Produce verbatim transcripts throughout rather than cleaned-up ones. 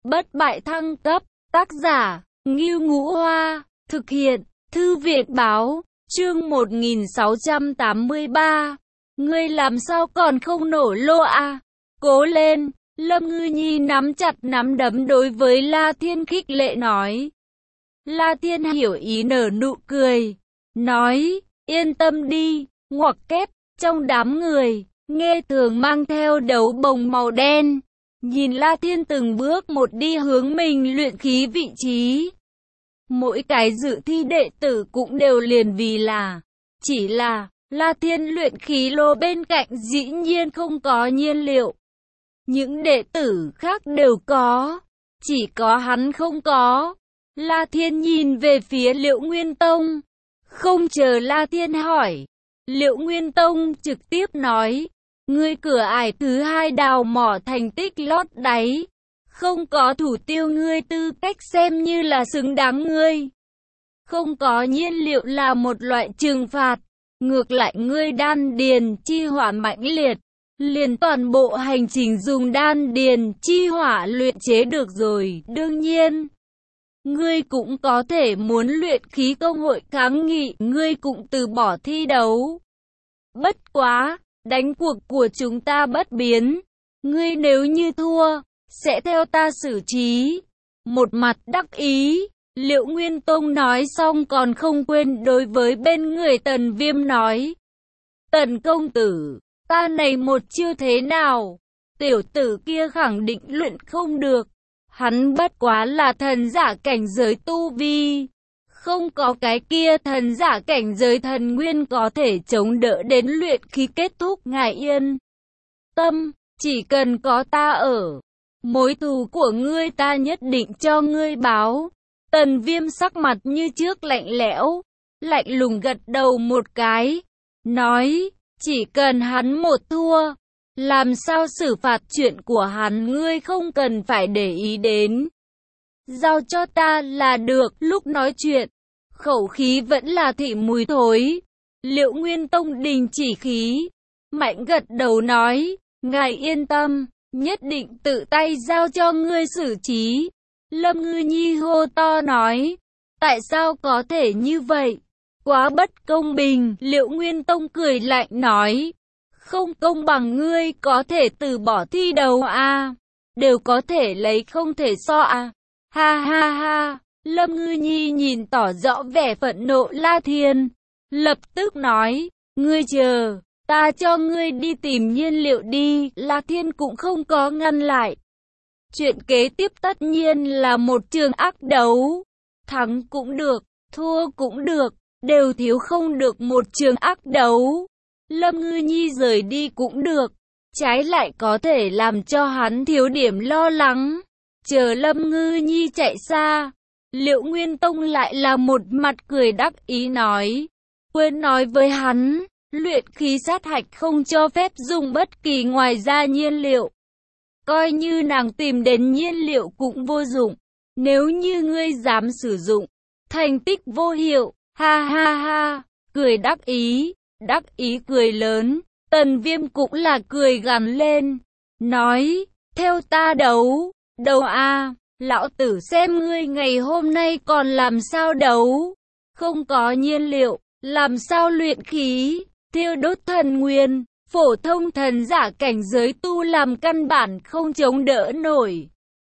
bất bại thăng cấp, tác giả, Ngưu Ngũ Hoa, thực hiện, Thư viện Báo, chương một nghìn sáu trăm tám mươi ba. Ngươi làm sao còn không nổ lô à? Cố lên, Lâm Ngư Nhi nắm chặt nắm đấm đối với La Thiên khích lệ nói. La Thiên hiểu ý nở nụ cười, nói, yên tâm đi, ngoặc kép, trong đám người, Nghe Thường mang theo đấu bồng màu đen, nhìn La Thiên từng bước một đi hướng mình luyện khí vị trí. Mỗi cái dự thi đệ tử cũng đều liền vì là, chỉ là, La Thiên luyện khí lô bên cạnh dĩ nhiên không có nhiên liệu. Những đệ tử khác đều có, chỉ có hắn không có. La Thiên nhìn về phía Liễu Nguyên Tông, không chờ La Thiên hỏi. Liễu Nguyên Tông trực tiếp nói, ngươi cửa ải thứ hai đào mỏ thành tích lót đáy, không có thủ tiêu ngươi tư cách xem như là xứng đáng ngươi. Không có nhiên liệu là một loại trừng phạt, ngược lại ngươi đan điền chi hỏa mãnh liệt, liền toàn bộ hành trình dùng đan điền chi hỏa luyện chế được rồi. Đương nhiên, ngươi cũng có thể muốn luyện khí công hội kháng nghị, ngươi cũng từ bỏ thi đấu. Bất quá, đánh cuộc của chúng ta bất biến, ngươi nếu như thua, sẽ theo ta xử trí. Một mặt đắc ý, Liễu Nguyên Tông nói xong còn không quên đối với bên người Tần Viêm nói. Tần công tử, ta này một chiêu thế nào? Tiểu tử kia khẳng định luyện không được. Hắn bất quá là thần giả cảnh giới tu vi. Không có cái kia thần giả cảnh giới thần nguyên có thể chống đỡ đến luyện khí kết thúc. Ngài yên tâm, chỉ cần có ta ở, mối thù của ngươi ta nhất định cho ngươi báo. Tần Viêm sắc mặt như trước lạnh lẽo, lạnh lùng gật đầu một cái, nói, chỉ cần hắn một thua, làm sao xử phạt chuyện của hắn ngươi không cần phải để ý đến. Giao cho ta là được. Lúc nói chuyện, khẩu khí vẫn là thị mùi thối. Liễu Nguyên Tông đình chỉ khí, mạnh gật đầu nói, ngài yên tâm, nhất định tự tay giao cho ngươi xử trí. Lâm Ngư Nhi hô to nói, tại sao có thể như vậy? Quá bất công bình. Liễu Nguyên Tông cười lạnh nói, không công bằng ngươi có thể từ bỏ thi đấu à? Đều có thể lấy không thể so à? Ha ha ha. Lâm Ngư Nhi nhìn tỏ rõ vẻ phẫn nộ La Thiên, lập tức nói, ngươi chờ, ta cho ngươi đi tìm nhiên liệu đi. La Thiên cũng không có ngăn lại. Chuyện kế tiếp tất nhiên là một trường ác đấu, thắng cũng được, thua cũng được, đều thiếu không được một trường ác đấu. Lâm Ngư Nhi rời đi cũng được, trái lại có thể làm cho hắn thiếu điểm lo lắng. Chờ Lâm Ngư Nhi chạy xa, Liễu Nguyên Tông lại là một mặt cười đắc ý nói, quên nói với hắn, luyện khí sát hạch không cho phép dùng bất kỳ ngoài ra nhiên liệu. Coi như nàng tìm đến nhiên liệu cũng vô dụng, nếu như ngươi dám sử dụng, thành tích vô hiệu. Ha ha ha, cười đắc ý, đắc ý cười lớn. Tần Viêm cũng là cười gằn lên, nói, theo ta đấu, đấu a, lão tử xem ngươi ngày hôm nay còn làm sao đấu. Không có nhiên liệu, làm sao luyện khí, thiêu đốt thần nguyên, phổ thông thần giả cảnh giới tu làm căn bản không chống đỡ nổi.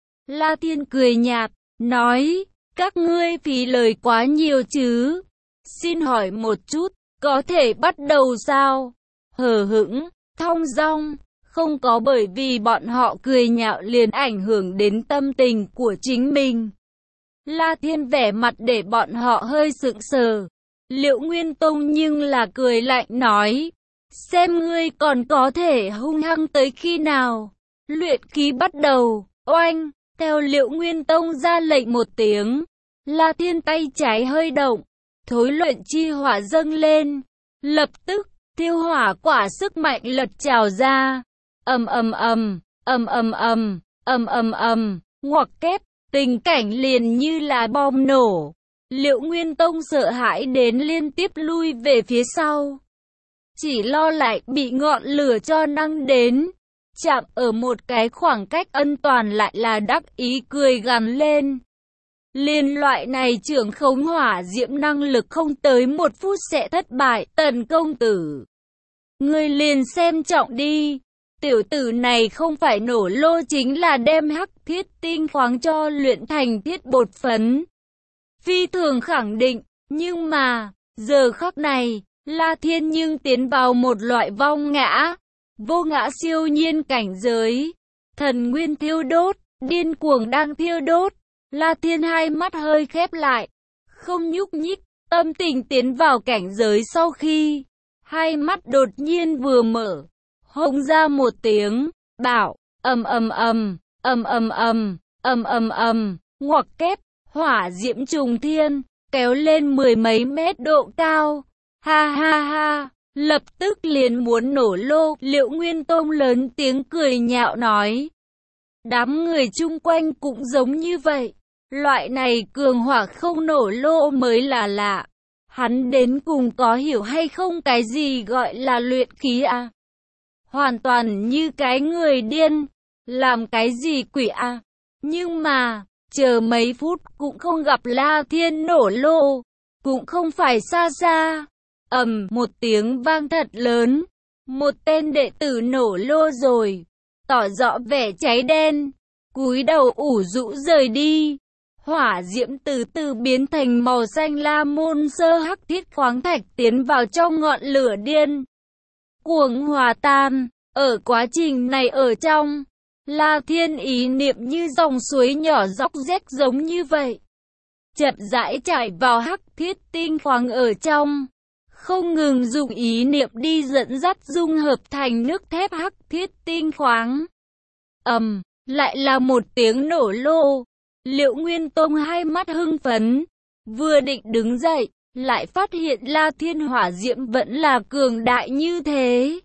La Thiên cười nhạt, nói, các ngươi phí lời quá nhiều chứ. Xin hỏi một chút, có thể bắt đầu sao? Hờ hững, thong dong, không có bởi vì bọn họ cười nhạo liền ảnh hưởng đến tâm tình của chính mình. La Thiên vẻ mặt để bọn họ hơi sững sờ. Liễu Nguyên Tông nhưng là cười lạnh nói, xem ngươi còn có thể hung hăng tới khi nào. Luyện khí bắt đầu. Oanh, theo Liễu Nguyên Tông ra lệnh một tiếng, La Thiên tay trái hơi động, thối luyện chi hỏa dâng lên, lập tức thiêu hỏa quả sức mạnh lật trào ra. Ầm ầm ầm, ầm ầm ầm, ầm ầm ầm, ngoặc kép, tình cảnh liền như là bom nổ. Liễu Nguyên Tông sợ hãi đến liên tiếp lui về phía sau, chỉ lo lại bị ngọn lửa cho năng đến. chạm ở một cái khoảng cách an toàn lại là đắc ý cười gằn lên. Liên loại này trưởng khống hỏa diễm năng lực không tới một phút sẽ thất bại, Tần công tử. Ngươi liền xem trọng đi, tiểu tử này không phải nổ lô chính là đem hắc thiết tinh khoáng cho luyện thành thiết bột phấn. Phi thường khẳng định, nhưng mà, giờ khắc này, La Thiên nhưng tiến vào một loại vong ngã, vô ngã siêu nhiên cảnh giới. Thần nguyên thiêu đốt, điên cuồng đang thiêu đốt. La Thiên hai mắt hơi khép lại, không nhúc nhích, tâm tình tiến vào cảnh giới sau khi hai mắt đột nhiên vừa mở, hông ra một tiếng, bảo, ầm ầm ầm, ầm ầm ầm, ầm ầm ầm, ngoặc kép, hỏa diễm trùng thiên, kéo lên mười mấy mét độ cao. Ha ha ha, lập tức liền muốn nổ lô, Liệu Nguyên Tông lớn tiếng cười nhạo nói. Đám người chung quanh cũng giống như vậy. Loại này cường hỏa không nổ lô mới là lạ. Hắn đến cùng có hiểu hay không cái gì gọi là luyện khí à? Hoàn toàn như cái người điên. Làm cái gì quỷ à? Nhưng mà, chờ mấy phút cũng không gặp La Thiên nổ lô. Cũng không phải xa xa. Ầm, một tiếng vang thật lớn. Một tên đệ tử nổ lô rồi. Tỏ rõ vẻ cháy đen. Cúi đầu ủ rũ rời đi. Hỏa diễm từ từ biến thành màu xanh lam môn sơ hắc thiết khoáng thạch tiến vào trong ngọn lửa điên cuồng hòa tan. Ở quá trình này ở trong, La Thiên ý niệm như dòng suối nhỏ dốc rách giống như vậy. Chậm rãi chảy vào hắc thiết tinh khoáng ở trong. Không ngừng dùng ý niệm đi dẫn dắt dung hợp thành nước thép hắc thiết tinh khoáng. Ầm, lại là một tiếng nổ lô. Liệu Nguyên Tông hai mắt hưng phấn, vừa định đứng dậy, lại phát hiện La Thiên hỏa diễm vẫn là cường đại như thế.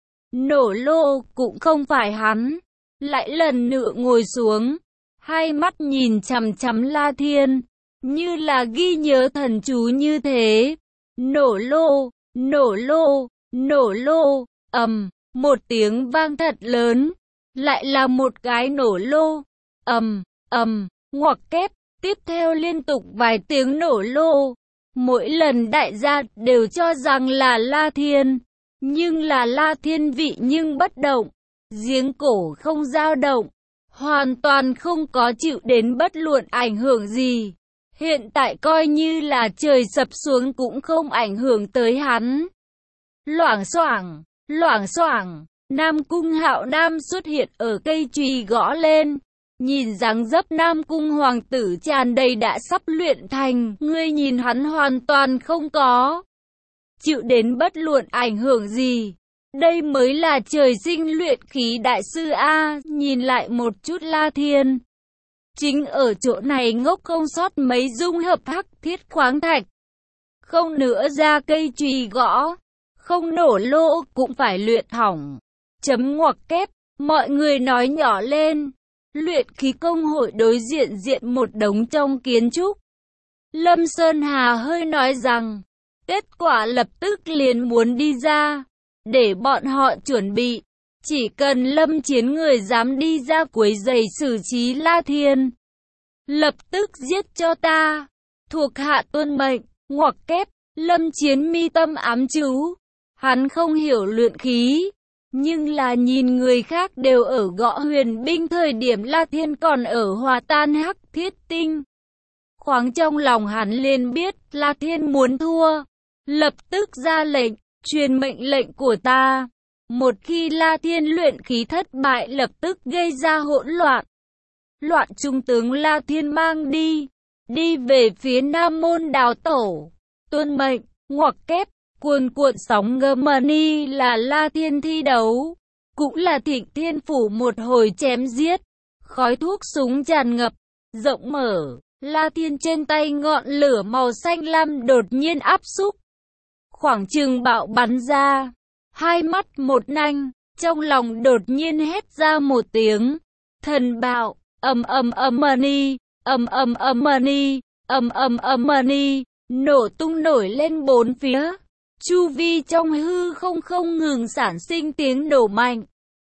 Nổ lô cũng không phải hắn, lại lần nữa ngồi xuống, hai mắt nhìn chằm chằm La Thiên, như là ghi nhớ thần chú như thế. Nổ lô, nổ lô, nổ lô, ầm, một tiếng vang thật lớn, lại là một cái nổ lô, ầm, ầm. Ngoặc kép, tiếp theo liên tục vài tiếng nổ lô. Mỗi lần đại gia đều cho rằng là La Thiên. Nhưng là La Thiên vị nhưng bất động. Giếng cổ không dao động. Hoàn toàn không có chịu đến bất luận ảnh hưởng gì. Hiện tại coi như là trời sập xuống cũng không ảnh hưởng tới hắn. Loảng xoảng, loảng xoảng, Nam Cung Hạo Nam xuất hiện ở cây chùy gõ lên. Nhìn dáng dấp Nam Cung hoàng tử tràn đầy đã sắp luyện thành, ngươi nhìn hắn hoàn toàn không có chịu đến bất luận ảnh hưởng gì. Đây mới là trời sinh luyện khí đại sư A, nhìn lại một chút La Thiên. Chính ở chỗ này ngốc không sót mấy dung hợp hắc thiết khoáng thạch. Không nữa ra cây chùy gõ, không nổ lô cũng phải luyện hỏng. Chấm ngoặc kép, mọi người nói nhỏ lên. Luyện khí công hội đối diện diện một đống trong kiến trúc. Lâm Sơn Hà hơi nói rằng, kết quả lập tức liền muốn đi ra, để bọn họ chuẩn bị. Chỉ cần Lâm Chiến người dám đi ra quấy rầy xử trí La Thiên, lập tức giết cho ta. Thuộc hạ tuân mệnh, ngoặc kép, Lâm Chiến mi tâm ám chú. Hắn không hiểu luyện khí. Nhưng là nhìn người khác đều ở gõ huyền binh thời điểm La Thiên còn ở hòa tan hắc thiết tinh khoáng, trong lòng hắn liền biết La Thiên muốn thua. Lập tức ra lệnh, truyền mệnh lệnh của ta. Một khi La Thiên luyện khí thất bại lập tức gây ra hỗn loạn. Loạn trung tướng La Thiên mang đi, đi về phía Nam Môn đào tổ. Tuân mệnh, ngoặc kép. Cuồn cuộn sóng ngơ money là La Thiên thi đấu, cũng là Thịnh Thiên Phủ một hồi chém giết, khói thuốc súng tràn ngập, rộng mở. La Thiên trên tay ngọn lửa màu xanh lam đột nhiên áp xúc, khoảng chừng bạo bắn ra, hai mắt một nanh, trong lòng đột nhiên hét ra một tiếng, thần bạo, ầm ầm ầm money, ầm ầm ầm money, ầm ầm ầm money, nổ tung nổi lên bốn phía. Chu vi trong hư không không ngừng sản sinh tiếng nổ mạnh.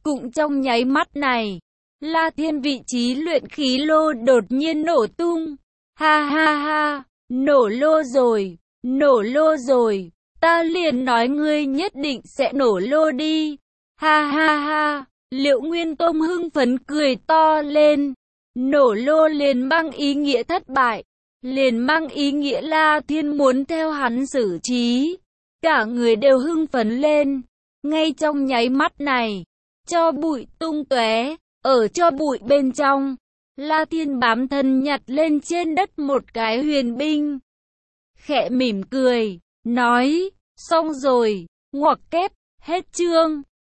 Cũng trong nháy mắt này, La Thiên vị trí luyện khí lô đột nhiên nổ tung. Ha ha ha, nổ lô rồi, nổ lô rồi, ta liền nói ngươi nhất định sẽ nổ lô đi. Ha ha ha, Liệu Nguyên Tông hưng phấn cười to lên. Nổ lô liền mang ý nghĩa thất bại, liền mang ý nghĩa La Thiên muốn theo hắn xử trí. Cả người đều hưng phấn lên. Ngay trong nháy mắt này, cho bụi tung tóe, ở cho bụi bên trong, La Thiên bám thân nhặt lên trên đất một cái huyền binh. Khẽ mỉm cười, nói, xong rồi, ngoặc kép, hết chương.